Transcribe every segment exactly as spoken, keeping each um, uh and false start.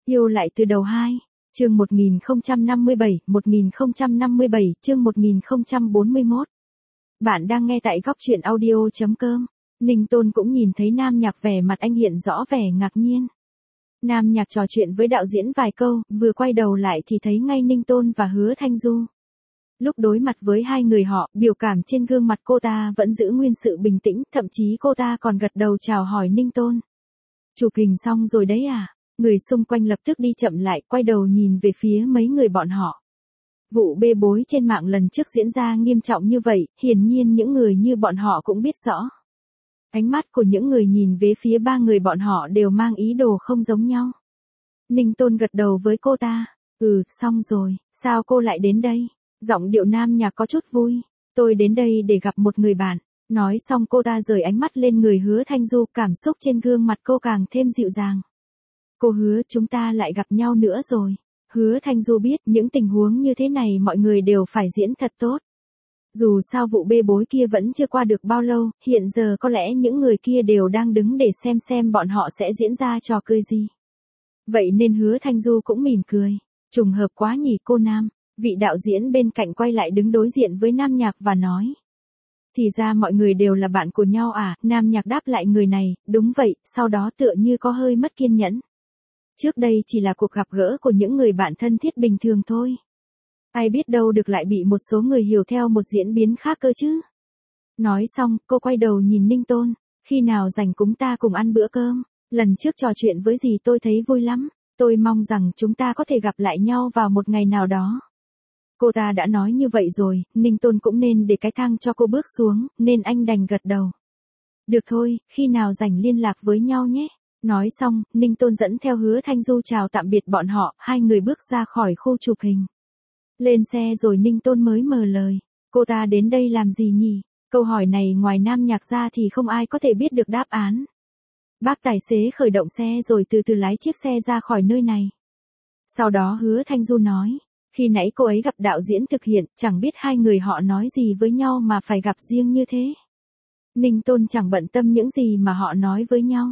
Yêu lại từ đầu hai, chương một nghìn không trăm năm mươi bảy, một nghìn không trăm năm mươi bảy, chương một nghìn không trăm bốn mươi mốt. Bạn đang nghe tại góc truyện audio chấm com. Ninh Tôn cũng nhìn thấy Nam Nhạc, vẻ mặt anh hiện rõ vẻ ngạc nhiên. Nam Nhạc trò chuyện với đạo diễn vài câu, vừa quay đầu lại thì thấy ngay Ninh Tôn và Hứa Thanh Du. Lúc đối mặt với hai người họ, biểu cảm trên gương mặt cô ta vẫn giữ nguyên sự bình tĩnh, thậm chí cô ta còn gật đầu chào hỏi Ninh Tôn. Chụp hình xong rồi đấy à? Người xung quanh lập tức đi chậm lại, quay đầu nhìn về phía mấy người bọn họ. Vụ bê bối trên mạng lần trước diễn ra nghiêm trọng như vậy, hiển nhiên những người như bọn họ cũng biết rõ. Ánh mắt của những người nhìn về phía ba người bọn họ đều mang ý đồ không giống nhau. Ninh Tôn gật đầu với cô ta. Ừ, xong rồi, sao cô lại đến đây? Giọng điệu Nam Nhạc có chút vui. Tôi đến đây để gặp một người bạn. Nói xong cô ta rời ánh mắt lên người Hứa Thanh Du, cảm xúc trên gương mặt cô càng thêm dịu dàng. Cô Hứa, chúng ta lại gặp nhau nữa rồi. Hứa Thanh Du biết những tình huống như thế này mọi người đều phải diễn thật tốt. Dù sao vụ bê bối kia vẫn chưa qua được bao lâu, hiện giờ có lẽ những người kia đều đang đứng để xem xem bọn họ sẽ diễn ra trò cười gì. Vậy nên Hứa Thanh Du cũng mỉm cười. Trùng hợp quá nhỉ cô Nam. Vị đạo diễn bên cạnh quay lại đứng đối diện với Nam Nhạc và nói. Thì ra mọi người đều là bạn của nhau à? Nam Nhạc đáp lại người này, đúng vậy, sau đó tựa như có hơi mất kiên nhẫn. Trước đây chỉ là cuộc gặp gỡ của những người bạn thân thiết bình thường thôi. Ai biết đâu được lại bị một số người hiểu theo một diễn biến khác cơ chứ. Nói xong, cô quay đầu nhìn Ninh Tôn. Khi nào rảnh chúng ta cùng ăn bữa cơm. Lần trước trò chuyện với dì tôi thấy vui lắm. Tôi mong rằng chúng ta có thể gặp lại nhau vào một ngày nào đó. Cô ta đã nói như vậy rồi, Ninh Tôn cũng nên để cái thang cho cô bước xuống, nên anh đành gật đầu. Được thôi, khi nào rảnh liên lạc với nhau nhé. Nói xong, Ninh Tôn dẫn theo Hứa Thanh Du chào tạm biệt bọn họ, hai người bước ra khỏi khu chụp hình. Lên xe rồi Ninh Tôn mới mở lời. Cô ta đến đây làm gì nhỉ? Câu hỏi này ngoài Nam Nhạc ra thì không ai có thể biết được đáp án. Bác tài xế khởi động xe rồi từ từ lái chiếc xe ra khỏi nơi này. Sau đó Hứa Thanh Du nói. Khi nãy cô ấy gặp đạo diễn thực hiện, chẳng biết hai người họ nói gì với nhau mà phải gặp riêng như thế. Ninh Tôn chẳng bận tâm những gì mà họ nói với nhau.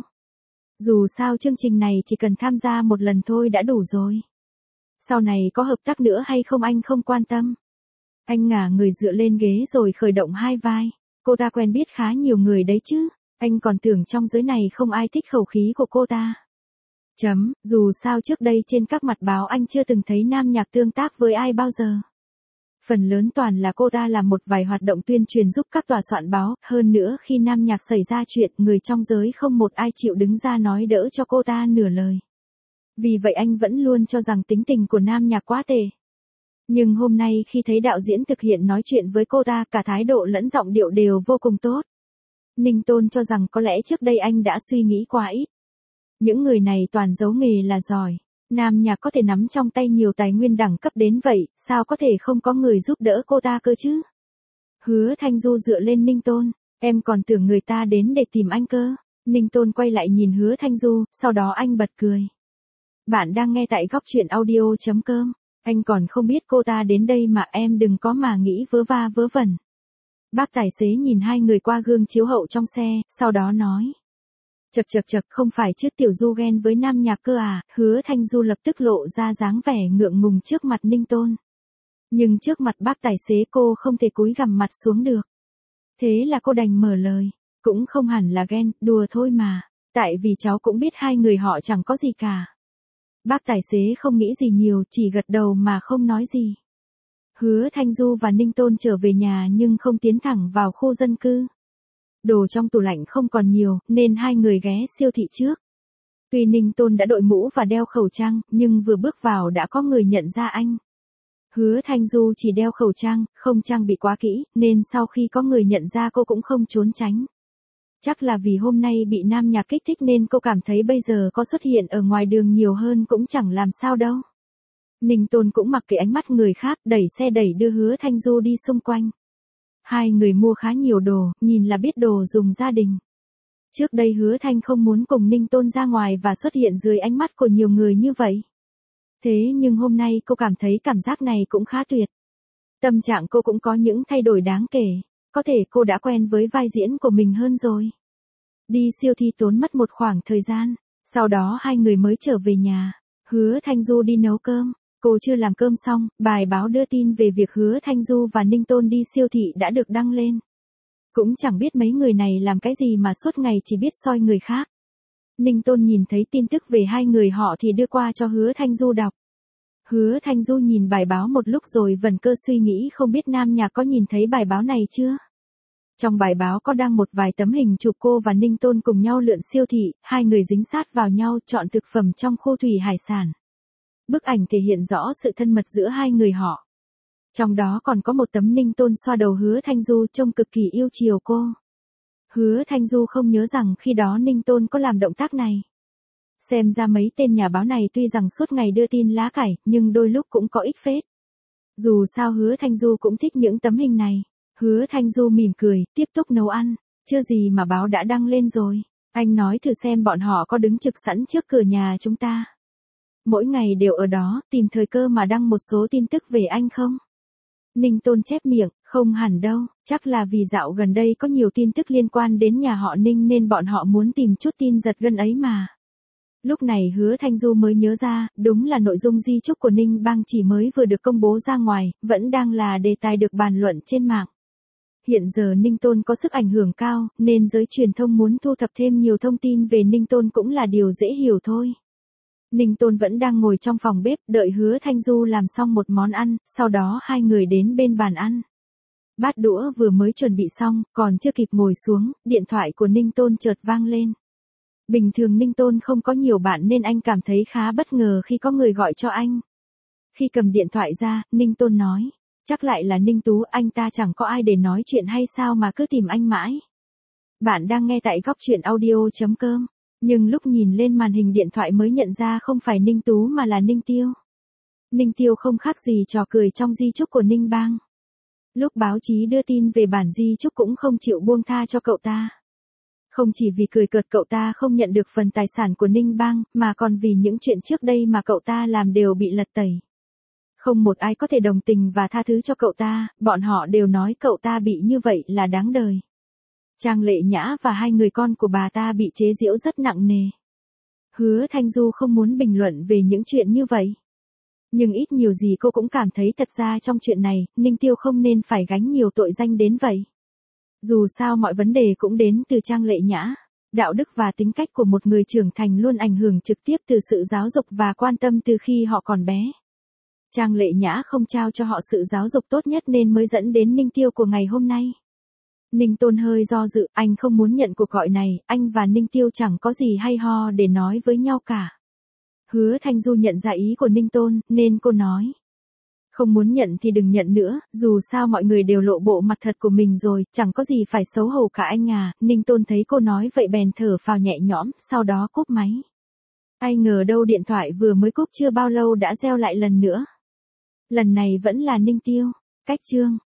Dù sao chương trình này chỉ cần tham gia một lần thôi đã đủ rồi. Sau này có hợp tác nữa hay không anh không quan tâm. Anh ngả người dựa lên ghế rồi khởi động hai vai. Cô ta quen biết khá nhiều người đấy chứ. Anh còn tưởng trong giới này không ai thích khẩu khí của cô ta. Chấm, dù sao trước đây trên các mặt báo anh chưa từng thấy Nam Nhạc tương tác với ai bao giờ. Phần lớn toàn là cô ta làm một vài hoạt động tuyên truyền giúp các tòa soạn báo, hơn nữa khi Nam Nhạc xảy ra chuyện, người trong giới không một ai chịu đứng ra nói đỡ cho cô ta nửa lời. Vì vậy anh vẫn luôn cho rằng tính tình của Nam Nhạc quá tệ. Nhưng hôm nay khi thấy đạo diễn thực hiện nói chuyện với cô ta, cả thái độ lẫn giọng điệu đều vô cùng tốt. Ninh Tôn cho rằng có lẽ trước đây anh đã suy nghĩ quá ít. Những người này toàn giấu nghề là giỏi. Nam Nhạc có thể nắm trong tay nhiều tài nguyên đẳng cấp đến vậy, sao có thể không có người giúp đỡ cô ta cơ chứ? Hứa Thanh Du dựa lên Ninh Tôn. Em còn tưởng người ta đến để tìm anh cơ. Ninh Tôn quay lại nhìn Hứa Thanh Du, sau đó anh bật cười. Bạn đang nghe tại góc truyện audio chấm com. Anh còn không biết cô ta đến đây mà em đừng có mà nghĩ vớ va vớ vẩn. Bác tài xế nhìn hai người qua gương chiếu hậu trong xe, sau đó nói. Chật chật chật, không phải chứ Tiểu Du ghen với Nam Nhạc cơ à? Hứa Thanh Du lập tức lộ ra dáng vẻ ngượng ngùng trước mặt Ninh Tôn. Nhưng trước mặt bác tài xế cô không thể cúi gằm mặt xuống được. Thế là cô đành mở lời. Cũng không hẳn là ghen, đùa thôi mà. Tại vì cháu cũng biết hai người họ chẳng có gì cả. Bác tài xế không nghĩ gì nhiều, chỉ gật đầu mà không nói gì. Hứa Thanh Du và Ninh Tôn trở về nhà nhưng không tiến thẳng vào khu dân cư. Đồ trong tủ lạnh không còn nhiều, nên hai người ghé siêu thị trước. Tuy Ninh Tôn đã đội mũ và đeo khẩu trang, nhưng vừa bước vào đã có người nhận ra anh. Hứa Thanh Du chỉ đeo khẩu trang, không trang bị quá kỹ, nên sau khi có người nhận ra cô cũng không trốn tránh. Chắc là vì hôm nay bị Nam Nhạc kích thích nên cô cảm thấy bây giờ có xuất hiện ở ngoài đường nhiều hơn cũng chẳng làm sao đâu. Ninh Tôn cũng mặc kệ ánh mắt người khác, đẩy xe đẩy đưa Hứa Thanh Du đi xung quanh. Hai người mua khá nhiều đồ, nhìn là biết đồ dùng gia đình. Trước đây Hứa Thanh không muốn cùng Ninh Tôn ra ngoài và xuất hiện dưới ánh mắt của nhiều người như vậy. Thế nhưng hôm nay cô cảm thấy cảm giác này cũng khá tuyệt. Tâm trạng cô cũng có những thay đổi đáng kể. Có thể cô đã quen với vai diễn của mình hơn rồi. Đi siêu thị tốn mất một khoảng thời gian. Sau đó hai người mới trở về nhà. Hứa Thanh Du đi nấu cơm. Cô chưa làm cơm xong, bài báo đưa tin về việc Hứa Thanh Du và Ninh Tôn đi siêu thị đã được đăng lên. Cũng chẳng biết mấy người này làm cái gì mà suốt ngày chỉ biết soi người khác. Ninh Tôn nhìn thấy tin tức về hai người họ thì đưa qua cho Hứa Thanh Du đọc. Hứa Thanh Du nhìn bài báo một lúc rồi vần cơ suy nghĩ không biết Nam Nhạc có nhìn thấy bài báo này chưa. Trong bài báo có đăng một vài tấm hình chụp cô và Ninh Tôn cùng nhau lượn siêu thị, hai người dính sát vào nhau chọn thực phẩm trong khu thủy hải sản. Bức ảnh thể hiện rõ sự thân mật giữa hai người họ. Trong đó còn có một tấm Ninh Tôn xoa đầu Hứa Thanh Du trông cực kỳ yêu chiều cô. Hứa Thanh Du không nhớ rằng khi đó Ninh Tôn có làm động tác này. Xem ra mấy tên nhà báo này tuy rằng suốt ngày đưa tin lá cải, nhưng đôi lúc cũng có ích phết. Dù sao Hứa Thanh Du cũng thích những tấm hình này. Hứa Thanh Du mỉm cười, tiếp tục nấu ăn. Chưa gì mà báo đã đăng lên rồi. Anh nói thử xem bọn họ có đứng trực sẵn trước cửa nhà chúng ta. Mỗi ngày đều ở đó, tìm thời cơ mà đăng một số tin tức về anh không? Ninh Tôn chép miệng, không hẳn đâu, chắc là vì dạo gần đây có nhiều tin tức liên quan đến nhà họ Ninh nên bọn họ muốn tìm chút tin giật gân ấy mà. Lúc này Hứa Thanh Du mới nhớ ra, đúng là nội dung di chúc của Ninh Bang chỉ mới vừa được công bố ra ngoài, vẫn đang là đề tài được bàn luận trên mạng. Hiện giờ Ninh Tôn có sức ảnh hưởng cao, nên giới truyền thông muốn thu thập thêm nhiều thông tin về Ninh Tôn cũng là điều dễ hiểu thôi. Ninh Tôn vẫn đang ngồi trong phòng bếp, đợi Hứa Thanh Du làm xong một món ăn, sau đó hai người đến bên bàn ăn. Bát đũa vừa mới chuẩn bị xong, còn chưa kịp ngồi xuống, điện thoại của Ninh Tôn chợt vang lên. Bình thường Ninh Tôn không có nhiều bạn nên anh cảm thấy khá bất ngờ khi có người gọi cho anh. Khi cầm điện thoại ra, Ninh Tôn nói, chắc lại là Ninh Tú, anh ta chẳng có ai để nói chuyện hay sao mà cứ tìm anh mãi. Bạn đang nghe tại góc truyện audio chấm com. Nhưng lúc nhìn lên màn hình điện thoại mới nhận ra không phải Ninh Tú mà là Ninh Tiêu. Ninh Tiêu không khác gì trò cười trong di chúc của Ninh Bang. Lúc báo chí đưa tin về bản di chúc cũng không chịu buông tha cho cậu ta. Không chỉ vì cười cợt cậu ta không nhận được phần tài sản của Ninh Bang, mà còn vì những chuyện trước đây mà cậu ta làm đều bị lật tẩy. Không một ai có thể đồng tình và tha thứ cho cậu ta, bọn họ đều nói cậu ta bị như vậy là đáng đời. Trang Lệ Nhã và hai người con của bà ta bị chế giễu rất nặng nề. Hứa Thanh Du không muốn bình luận về những chuyện như vậy. Nhưng ít nhiều gì cô cũng cảm thấy thật ra trong chuyện này, Ninh Tiêu không nên phải gánh nhiều tội danh đến vậy. Dù sao mọi vấn đề cũng đến từ Trang Lệ Nhã. Đạo đức và tính cách của một người trưởng thành luôn ảnh hưởng trực tiếp từ sự giáo dục và quan tâm từ khi họ còn bé. Trang Lệ Nhã không trao cho họ sự giáo dục tốt nhất nên mới dẫn đến Ninh Tiêu của ngày hôm nay. Ninh Tôn hơi do dự, anh không muốn nhận cuộc gọi này, anh và Ninh Tiêu chẳng có gì hay ho để nói với nhau cả. Hứa Thanh Du nhận ra ý của Ninh Tôn, nên cô nói. Không muốn nhận thì đừng nhận nữa, dù sao mọi người đều lộ bộ mặt thật của mình rồi, chẳng có gì phải xấu hổ cả anh à. Ninh Tôn thấy cô nói vậy bèn thở phào nhẹ nhõm, sau đó cúp máy. Ai ngờ đâu điện thoại vừa mới cúp chưa bao lâu đã reo lại lần nữa. Lần này vẫn là Ninh Tiêu. Cách chương